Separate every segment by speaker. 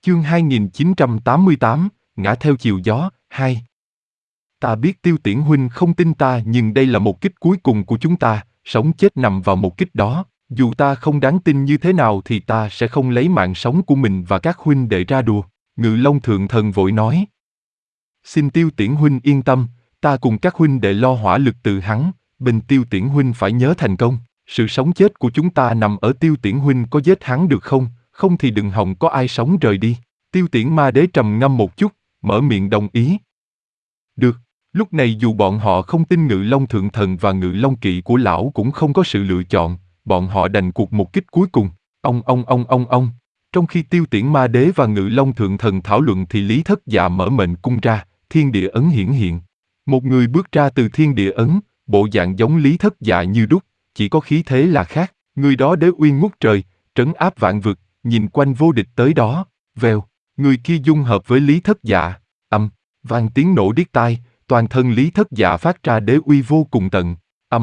Speaker 1: Chương 2988, ngã theo chiều gió, 2. Ta biết Tiêu Tiễn huynh không tin ta, nhưng đây là một kích cuối cùng của chúng ta, sống chết nằm vào một kích đó. Dù ta không đáng tin như thế nào thì ta sẽ không lấy mạng sống của mình và các huynh đệ ra đùa. Ngự Long Thượng Thần vội nói. Xin Tiêu Tiễn huynh yên tâm, ta cùng các huynh đệ lo hỏa lực từ hắn, bên Tiêu Tiễn huynh phải nhớ thành công. Sự sống chết của chúng ta nằm ở Tiêu Tiễn huynh có giết hắn được không, không thì đừng hòng có ai sống rời đi. Tiêu Tiễn Ma Đế trầm ngâm một chút, mở miệng đồng ý. Được, lúc này dù bọn họ không tin Ngự Long Thượng Thần và Ngự Long Kỵ của lão cũng không có sự lựa chọn, bọn họ đành cuộc một kích cuối cùng. Ông. Trong khi Tiêu Tiễn Ma Đế và Ngự Long Thượng Thần thảo luận thì Lý Thất Dạ mở mệnh cung ra, thiên địa ấn hiển hiện. Một người bước ra từ thiên địa ấn, bộ dạng giống Lý Thất Dạ như đúc, chỉ có khí thế là khác. Người đó đế uy ngút trời, trấn áp vạn vực, nhìn quanh vô địch tới đó. Vèo, người kia dung hợp với Lý Thất Dạ. Vang tiếng nổ điếc tai, toàn thân Lý Thất Dạ phát ra đế uy vô cùng tận.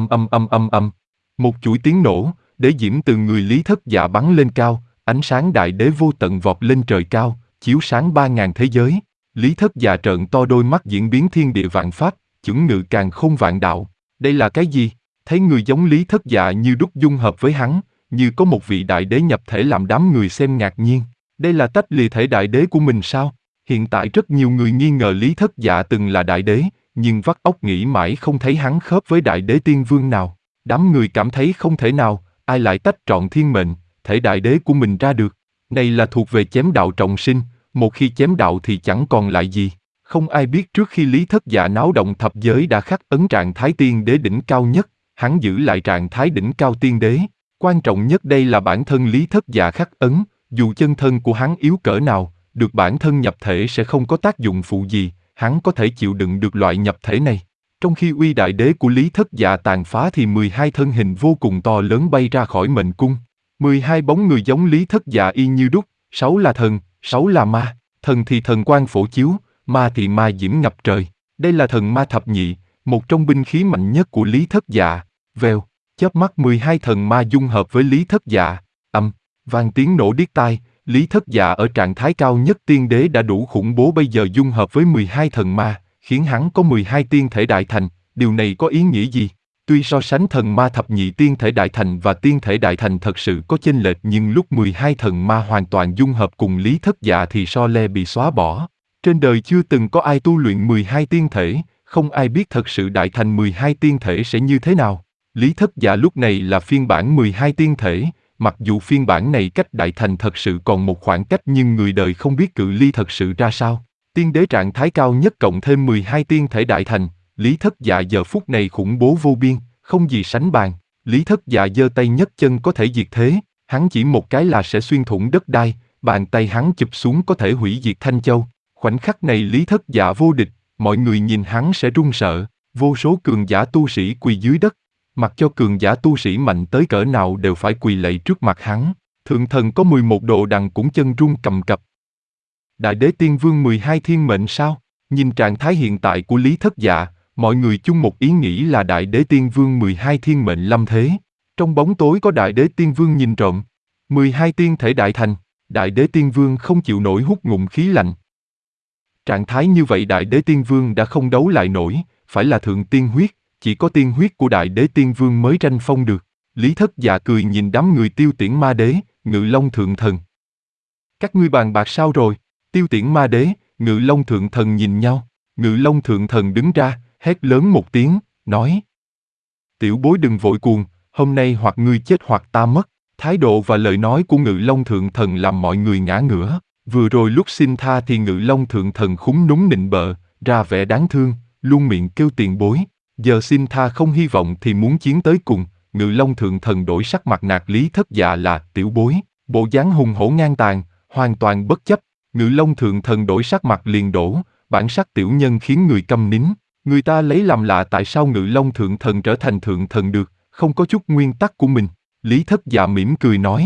Speaker 1: Một chuỗi tiếng nổ, đế diễm từ người Lý Thất Dạ bắn lên cao, ánh sáng đại đế vô tận vọt lên trời cao, chiếu sáng 3000 thế giới. Lý Thất Dạ trợn to đôi mắt diễn biến thiên địa vạn pháp, chưởng ngự càn khôn vạn đạo. Đây là cái gì? Thấy người giống Lý Thất Dạ như đúc dung hợp với hắn, như có một vị đại đế nhập thể làm đám người xem ngạc nhiên. Đây là tách lìa thể đại đế của mình sao? Hiện tại rất nhiều người nghi ngờ Lý Thất Dạ từng là đại đế, nhưng vắt óc nghĩ mãi không thấy hắn khớp với đại đế tiên vương nào. Đám người cảm thấy không thể nào, ai lại tách trọn thiên mệnh, thể đại đế của mình ra được. Này là thuộc về chém đạo trọng sinh, một khi chém đạo thì chẳng còn lại gì. Không ai biết trước khi Lý Thất Dạ náo động thập giới đã khắc ấn trạng thái tiên đế đỉnh cao nhất, hắn giữ lại trạng thái đỉnh cao tiên đế. Quan trọng nhất đây là bản thân Lý Thất Dạ khắc ấn, dù chân thân của hắn yếu cỡ nào, được bản thân nhập thể sẽ không có tác dụng phụ gì, hắn có thể chịu đựng được loại nhập thể này. Trong khi uy đại đế của Lý Thất Dạ tàn phá thì 12 thân hình vô cùng to lớn bay ra khỏi mệnh cung. 12 bóng người giống Lý Thất Dạ y như đúc, 6 là thần, 6 là ma. Thần thì thần quang phổ chiếu, ma thì ma diễm ngập trời. Đây là thần ma thập nhị, một trong binh khí mạnh nhất của Lý Thất Dạ. Vèo, chớp mắt 12 thần ma dung hợp với Lý Thất Dạ. Vang tiếng nổ điếc tai, Lý Thất Dạ ở trạng thái cao nhất tiên đế đã đủ khủng bố, bây giờ dung hợp với 12 thần ma, khiến hắn có 12 tiên thể đại thành. Điều này có ý nghĩa gì? Tuy so sánh thần ma thập nhị tiên thể đại thành và tiên thể đại thành thật sự có chênh lệch, nhưng lúc 12 thần ma hoàn toàn dung hợp cùng Lý Thất Dạ thì so le bị xóa bỏ. Trên đời chưa từng có ai tu luyện 12 tiên thể, không ai biết thật sự đại thành 12 tiên thể sẽ như thế nào. Lý Thất Dạ lúc này là phiên bản 12 tiên thể, mặc dù phiên bản này cách đại thành thật sự còn một khoảng cách, nhưng người đời không biết cự ly thật sự ra sao. Tiên đế trạng thái cao nhất cộng thêm 12 tiên thể đại thành, Lý Thất Dạ giờ phút này khủng bố vô biên, không gì sánh bàn. Lý Thất Dạ giơ tay nhấc chân có thể diệt thế, hắn chỉ một cái là sẽ xuyên thủng đất đai, bàn tay hắn chụp xuống có thể hủy diệt Thanh Châu. Khoảnh khắc này Lý Thất Dạ vô địch, mọi người nhìn hắn sẽ run sợ, vô số cường giả tu sĩ quỳ dưới đất. Mặc cho cường giả tu sĩ mạnh tới cỡ nào đều phải quỳ lạy trước mặt hắn. Thượng thần có 11 độ đằng cũng chân run cầm cập. Đại đế tiên vương 12 thiên mệnh sao? Nhìn trạng thái hiện tại của Lý Thất Dạ, mọi người chung một ý nghĩ là đại đế tiên vương 12 thiên mệnh lâm thế. Trong bóng tối có đại đế tiên vương nhìn trộm. 12 tiên thể đại thành, đại đế tiên vương không chịu nổi hút ngụm khí lạnh. Trạng thái như vậy đại đế tiên vương đã không đấu lại nổi, phải là thượng tiên huyết. Chỉ có tiên huyết của đại đế tiên vương mới tranh phong được. Lý Thất Dạ cười nhìn đám người Tiêu Tiễn Ma Đế, Ngự Long Thượng Thần. Các ngươi bàn bạc sao rồi? Tiêu Tiễn Ma Đế, Ngự Long Thượng Thần nhìn nhau. Ngự Long Thượng Thần đứng ra, hét lớn một tiếng, nói: Tiểu bối đừng vội cuồng, hôm nay hoặc ngươi chết hoặc ta mất. Thái độ và lời nói của Ngự Long Thượng Thần làm mọi người ngã ngửa. Vừa rồi lúc xin tha thì Ngự Long Thượng Thần khúm núm nịnh bợ, ra vẻ đáng thương, luôn miệng kêu tiền bối. Giờ xin tha không hy vọng thì muốn chiến tới cùng. Ngự Long Thượng Thần đổi sắc mặt nạt Lý Thất Dạ là tiểu bối, bộ dáng hùng hổ ngang tàn, hoàn toàn bất chấp. Ngự Long Thượng Thần đổi sắc mặt liền đổ, bản sắc tiểu nhân khiến người câm nín. Người ta lấy làm lạ tại sao Ngự Long Thượng Thần trở thành Thượng Thần được, không có chút nguyên tắc của mình. Lý Thất Dạ mỉm cười nói: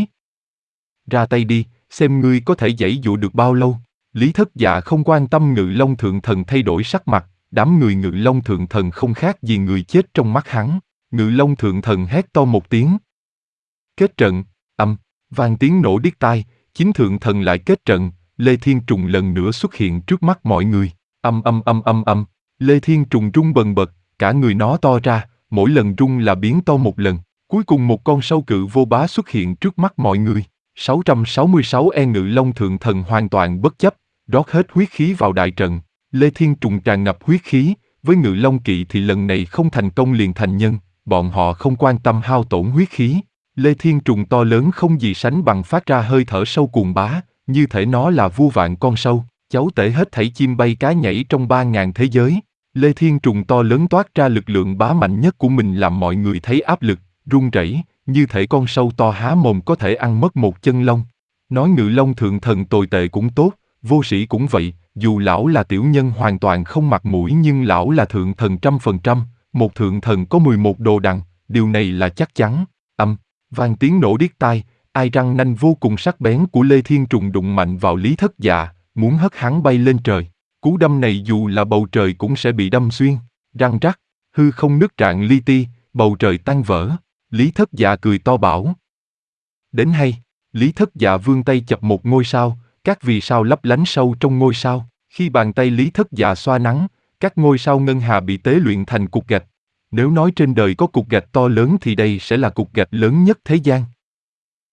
Speaker 1: Ra tay đi, xem ngươi có thể giãy dụa được bao lâu. Lý Thất Dạ không quan tâm Ngự Long Thượng Thần thay đổi sắc mặt. Đám người Ngự Long Thượng Thần không khác gì người chết trong mắt hắn. Ngự Long Thượng Thần hét to một tiếng. Kết trận, vang tiếng nổ điếc tai, chính Thượng Thần lại kết trận, Lê Thiên Trùng lần nữa xuất hiện trước mắt mọi người. Âm. Lê Thiên Trùng rung bần bật, cả người nó to ra, mỗi lần rung là biến to một lần. Cuối cùng một con sâu cự vô bá xuất hiện trước mắt mọi người. 666 Ngự Long Thượng Thần hoàn toàn bất chấp, rót hết huyết khí vào đại trận. Lê Thiên Trùng tràn ngập huyết khí, với Ngự Long Kỵ thì lần này không thành công liền thành nhân, bọn họ không quan tâm hao tổn huyết khí. Lê Thiên Trùng to lớn không gì sánh bằng phát ra hơi thở sâu cuồng bá, như thể nó là vua vạn con sâu, cháu tể hết thảy chim bay cá nhảy trong 3.000 thế giới. Lê Thiên Trùng to lớn toát ra lực lượng bá mạnh nhất của mình làm mọi người thấy áp lực, run rẩy, như thể con sâu to há mồm có thể ăn mất một chân lông. Nói Ngự Long Thượng Thần tồi tệ cũng tốt, vô sĩ cũng vậy, dù lão là tiểu nhân hoàn toàn không mặt mũi nhưng lão là thượng thần 100%, một thượng thần có 11 đồ đằng, điều này là chắc chắn. Vang tiếng nổ điếc tai, ai răng nanh vô cùng sắc bén của Lê Thiên Trùng đụng mạnh vào Lý Thất Dạ, muốn hất hắn bay lên trời. Cú đâm này dù là bầu trời cũng sẽ bị đâm xuyên. Răng rắc, hư không nứt rạn li ti, bầu trời tan vỡ. Lý Thất Dạ cười to bảo: đến hay. Lý Thất Dạ vươn tay chập một ngôi sao, các vì sao lấp lánh sâu trong ngôi sao. Khi bàn tay Lý Thất Dạ xoa nắng, các ngôi sao ngân hà bị tế luyện thành cục gạch. Nếu nói trên đời có cục gạch to lớn thì đây sẽ là cục gạch lớn nhất thế gian.